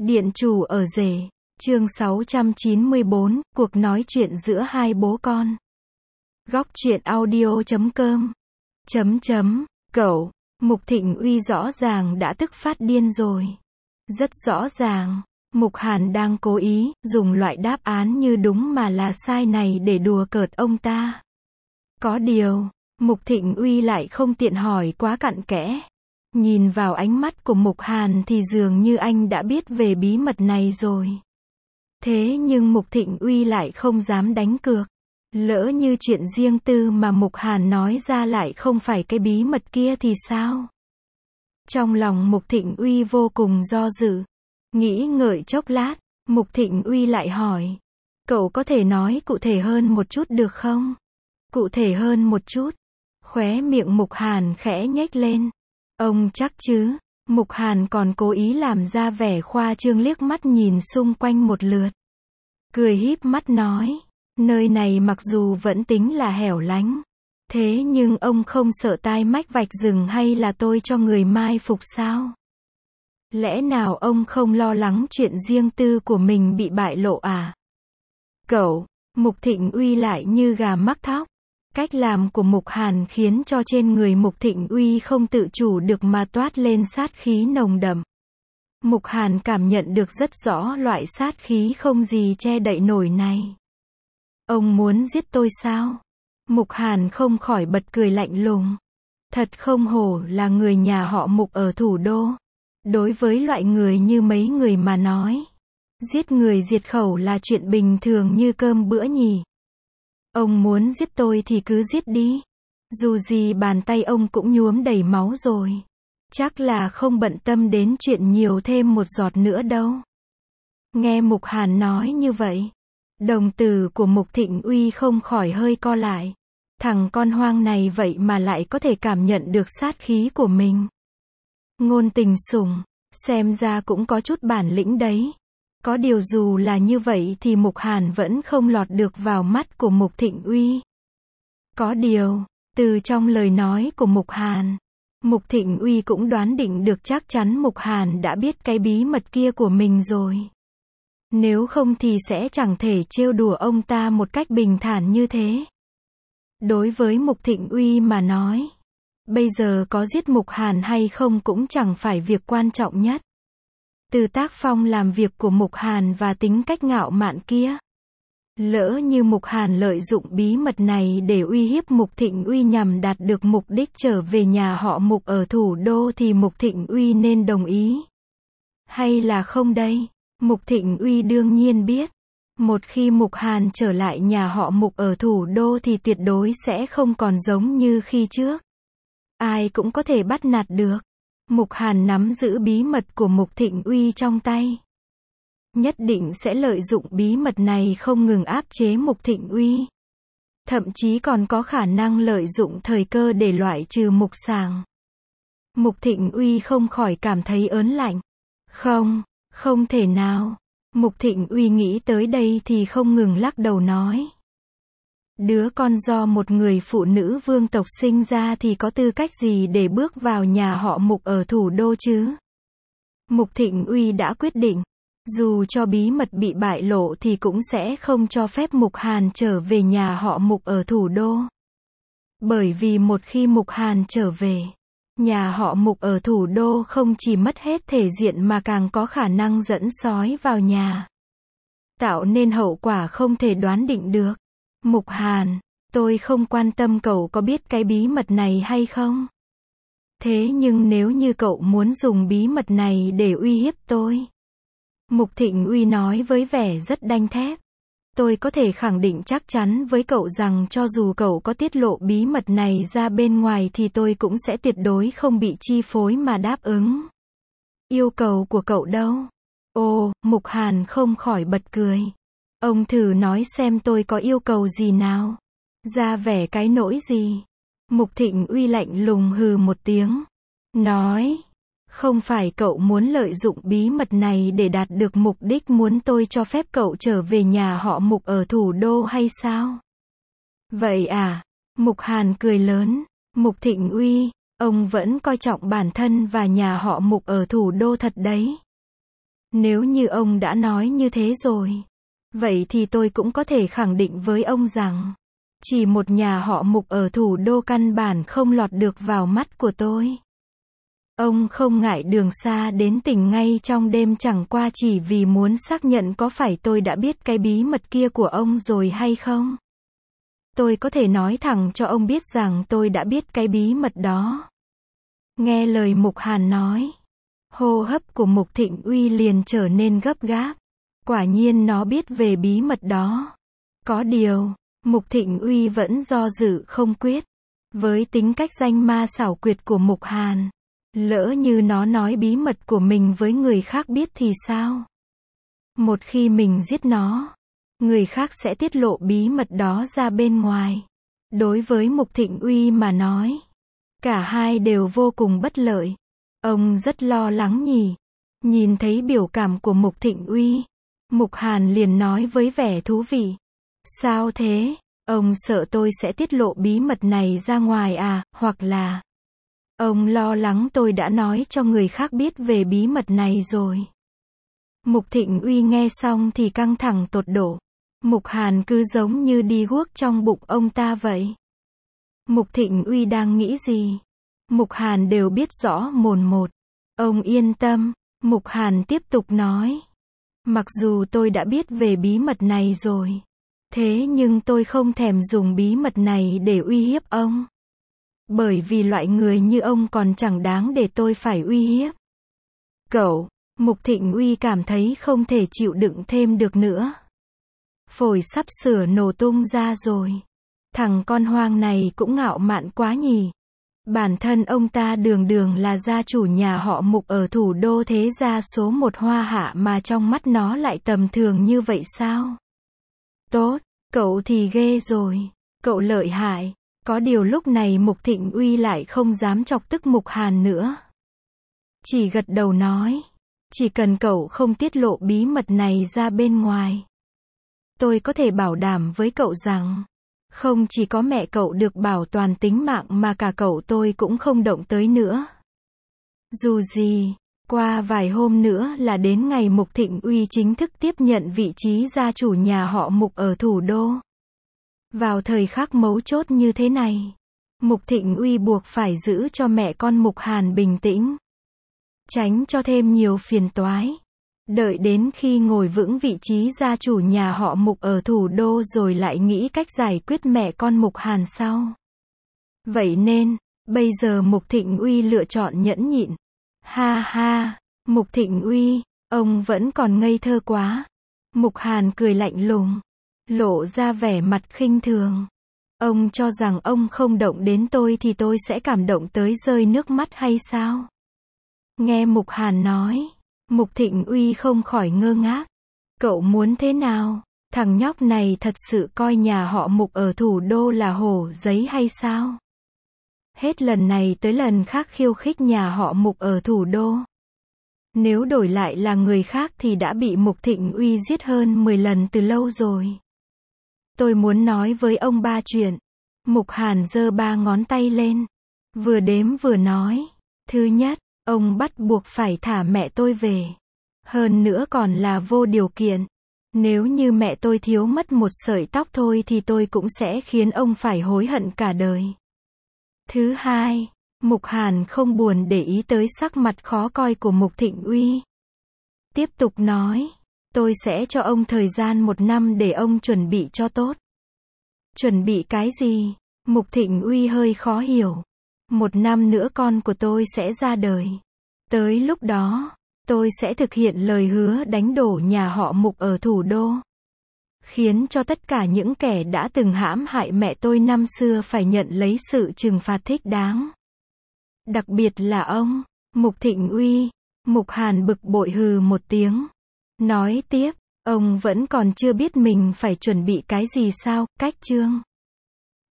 Điện chủ ở rể, chương 694, cuộc nói chuyện giữa hai bố con. Góc truyện audio.com. Cậu, Mục Thịnh Uy rõ ràng đã tức phát điên rồi. Rất rõ ràng, Mục Hàn đang cố ý, dùng loại đáp án như đúng mà là sai này để đùa cợt ông ta. Có điều, Mục Thịnh Uy lại không tiện hỏi quá cặn kẽ. Nhìn vào ánh mắt của Mục Hàn thì dường như anh đã biết về bí mật này rồi. Thế nhưng Mục Thịnh Uy lại không dám đánh cược. Lỡ như chuyện riêng tư mà Mục Hàn nói ra lại không phải cái bí mật kia thì sao? Trong lòng Mục Thịnh Uy vô cùng do dự. Nghĩ ngợi chốc lát, Mục Thịnh Uy lại hỏi. Cậu có thể nói cụ thể hơn một chút được không? Cụ thể hơn một chút. Khóe miệng Mục Hàn khẽ nhếch lên. Ông chắc chứ? Mục Hàn còn cố ý làm ra vẻ khoa trương liếc mắt nhìn xung quanh một lượt. Cười híp mắt nói, nơi này mặc dù vẫn tính là hẻo lánh. Thế nhưng ông không sợ tai mách vạch rừng hay là tôi cho người mai phục sao? Lẽ nào ông không lo lắng chuyện riêng tư của mình bị bại lộ à? Cậu, Mục Thịnh Uy lại như gà mắc thóc. Cách làm của Mục Hàn khiến cho trên người Mục Thịnh Uy không tự chủ được mà toát lên sát khí nồng đậm. Mục Hàn cảm nhận được rất rõ loại sát khí không gì che đậy nổi này. Ông muốn giết tôi sao? Mục Hàn không khỏi bật cười lạnh lùng. Thật không hổ là người nhà họ Mục ở thủ đô. Đối với loại người như mấy người mà nói, giết người diệt khẩu là chuyện bình thường như cơm bữa nhỉ. Ông muốn giết tôi thì cứ giết đi. Dù gì bàn tay ông cũng nhuốm đầy máu rồi. Chắc là không bận tâm đến chuyện nhiều thêm một giọt nữa đâu. Nghe Mục Hàn nói như vậy, đồng tử của Mục Thịnh Uy không khỏi hơi co lại. Thằng con hoang này vậy mà lại có thể cảm nhận được sát khí của mình. Ngôn Tình Sủng, xem ra cũng có chút bản lĩnh đấy. Có điều dù là như vậy thì Mục Hàn vẫn không lọt được vào mắt của Mục Thịnh Uy. Có điều, từ trong lời nói của Mục Hàn, Mục Thịnh Uy cũng đoán định được chắc chắn Mục Hàn đã biết cái bí mật kia của mình rồi. Nếu không thì sẽ chẳng thể trêu đùa ông ta một cách bình thản như thế. Đối với Mục Thịnh Uy mà nói, bây giờ có giết Mục Hàn hay không cũng chẳng phải việc quan trọng nhất. Từ tác phong làm việc của Mục Hàn và tính cách ngạo mạn kia. Lỡ như Mục Hàn lợi dụng bí mật này để uy hiếp Mục Thịnh Uy nhằm đạt được mục đích trở về nhà họ Mục ở thủ đô thì Mục Thịnh Uy nên đồng ý. Hay là không đây? Mục Thịnh Uy đương nhiên biết. Một khi Mục Hàn trở lại nhà họ Mục ở thủ đô thì tuyệt đối sẽ không còn giống như khi trước. Ai cũng có thể bắt nạt được. Mục Hàn nắm giữ bí mật của Mục Thịnh Uy trong tay. Nhất định sẽ lợi dụng bí mật này không ngừng áp chế Mục Thịnh Uy. Thậm chí còn có khả năng lợi dụng thời cơ để loại trừ Mục Sàng. Mục Thịnh Uy không khỏi cảm thấy ớn lạnh. Không thể nào. Mục Thịnh Uy nghĩ tới đây thì không ngừng lắc đầu nói. Đứa con do một người phụ nữ vương tộc sinh ra thì có tư cách gì để bước vào nhà họ Mục ở thủ đô chứ? Mục Thịnh Uy đã quyết định, dù cho bí mật bị bại lộ thì cũng sẽ không cho phép Mục Hàn trở về nhà họ Mục ở thủ đô. Bởi vì một khi Mục Hàn trở về, nhà họ Mục ở thủ đô không chỉ mất hết thể diện mà càng có khả năng dẫn sói vào nhà. Tạo nên hậu quả không thể đoán định được. Mục Hàn, tôi không quan tâm cậu có biết cái bí mật này hay không. Thế nhưng nếu như cậu muốn dùng bí mật này để uy hiếp tôi. Mục Thịnh Uy nói với vẻ rất đanh thép. Tôi có thể khẳng định chắc chắn với cậu rằng cho dù cậu có tiết lộ bí mật này ra bên ngoài thì tôi cũng sẽ tuyệt đối không bị chi phối mà đáp ứng. Yêu cầu của cậu đâu? Ồ, Mục Hàn không khỏi bật cười. Ông thử nói xem tôi có yêu cầu gì nào? Ra vẻ cái nỗi gì? Mục Thịnh Uy lạnh lùng hừ một tiếng. Nói, không phải cậu muốn lợi dụng bí mật này để đạt được mục đích muốn tôi cho phép cậu trở về nhà họ Mục ở thủ đô hay sao? Vậy à? Mục Hàn cười lớn. Mục Thịnh Uy, ông vẫn coi trọng bản thân và nhà họ Mục ở thủ đô thật đấy. Nếu như ông đã nói như thế rồi, vậy thì tôi cũng có thể khẳng định với ông rằng, chỉ một nhà họ Mục ở thủ đô căn bản không lọt được vào mắt của tôi. Ông không ngại đường xa đến tỉnh ngay trong đêm chẳng qua chỉ vì muốn xác nhận có phải tôi đã biết cái bí mật kia của ông rồi hay không. Tôi có thể nói thẳng cho ông biết rằng tôi đã biết cái bí mật đó. Nghe lời Mục Hàn nói, hô hấp của Mục Thịnh Uy liền trở nên gấp gáp. Quả nhiên nó biết về bí mật đó. Có điều, Mục Thịnh Uy vẫn do dự không quyết. Với tính cách danh ma xảo quyệt của Mục Hàn, lỡ như nó nói bí mật của mình với người khác biết thì sao? Một khi mình giết nó, người khác sẽ tiết lộ bí mật đó ra bên ngoài. Đối với Mục Thịnh Uy mà nói, cả hai đều vô cùng bất lợi. Ông rất lo lắng nhỉ. Nhìn thấy biểu cảm của Mục Thịnh Uy, Mục Hàn liền nói với vẻ thú vị. Sao thế? Ông sợ tôi sẽ tiết lộ bí mật này ra ngoài à, hoặc là ông lo lắng tôi đã nói cho người khác biết về bí mật này rồi. Mục Thịnh Uy nghe xong thì căng thẳng tột độ. Mục Hàn cứ giống như đi guốc trong bụng ông ta vậy. Mục Thịnh Uy đang nghĩ gì? Mục Hàn đều biết rõ mồn một. Ông yên tâm, Mục Hàn tiếp tục nói. Mặc dù tôi đã biết về bí mật này rồi, thế nhưng tôi không thèm dùng bí mật này để uy hiếp ông. Bởi vì loại người như ông còn chẳng đáng để tôi phải uy hiếp. Cậu, Mục Thịnh Uy cảm thấy không thể chịu đựng thêm được nữa. Phổi sắp sửa nổ tung ra rồi. Thằng con hoang này cũng ngạo mạn quá nhỉ. Bản thân ông ta đường đường là gia chủ nhà họ Mục ở thủ đô thế gia số 1 Hoa Hạ mà trong mắt nó lại tầm thường như vậy sao? Tốt, cậu thì ghê rồi. Cậu lợi hại. Có điều lúc này Mục Thịnh Uy lại không dám chọc tức Mục Hàn nữa. Chỉ gật đầu nói. Chỉ cần cậu không tiết lộ bí mật này ra bên ngoài, tôi có thể bảo đảm với cậu rằng, không chỉ có mẹ cậu được bảo toàn tính mạng mà cả cậu tôi cũng không động tới nữa. Dù gì, qua vài hôm nữa là đến ngày Mục Thịnh Uy chính thức tiếp nhận vị trí gia chủ nhà họ Mục ở thủ đô. Vào thời khắc mấu chốt như thế này, Mục Thịnh Uy buộc phải giữ cho mẹ con Mục Hàn bình tĩnh, tránh cho thêm nhiều phiền toái. Đợi đến khi ngồi vững vị trí gia chủ nhà họ Mục ở thủ đô rồi lại nghĩ cách giải quyết mẹ con Mục Hàn sau. Vậy nên, bây giờ Mục Thịnh Uy lựa chọn nhẫn nhịn. Ha ha, Mục Thịnh Uy, ông vẫn còn ngây thơ quá. Mục Hàn cười lạnh lùng, lộ ra vẻ mặt khinh thường. Ông cho rằng ông không động đến tôi thì tôi sẽ cảm động tới rơi nước mắt hay sao? Nghe Mục Hàn nói, Mục Thịnh Uy không khỏi ngơ ngác. Cậu muốn thế nào? Thằng nhóc này thật sự coi nhà họ Mục ở thủ đô là hổ giấy hay sao? Hết lần này tới lần khác khiêu khích nhà họ Mục ở thủ đô. Nếu đổi lại là người khác thì đã bị Mục Thịnh Uy giết hơn 10 lần từ lâu rồi. Tôi muốn nói với ông 3 chuyện. Mục Hàn giơ 3 ngón tay lên, vừa đếm vừa nói. Thứ nhất, ông bắt buộc phải thả mẹ tôi về. Hơn nữa còn là vô điều kiện. Nếu như mẹ tôi thiếu mất một sợi tóc thôi thì tôi cũng sẽ khiến ông phải hối hận cả đời. Thứ hai, Mục Hàn không buồn để ý tới sắc mặt khó coi của Mục Thịnh Uy. Tiếp tục nói, tôi sẽ cho ông thời gian 1 năm để ông chuẩn bị cho tốt. Chuẩn bị cái gì? Mục Thịnh Uy hơi khó hiểu. 1 năm nữa con của tôi sẽ ra đời. Tới lúc đó, tôi sẽ thực hiện lời hứa đánh đổ nhà họ Mục ở thủ đô. Khiến cho tất cả những kẻ đã từng hãm hại mẹ tôi năm xưa phải nhận lấy sự trừng phạt thích đáng. Đặc biệt là ông, Mục Thịnh Uy. Mục Hàn bực bội hừ một tiếng. Nói tiếp, ông vẫn còn chưa biết mình phải chuẩn bị cái gì sao? Cách chương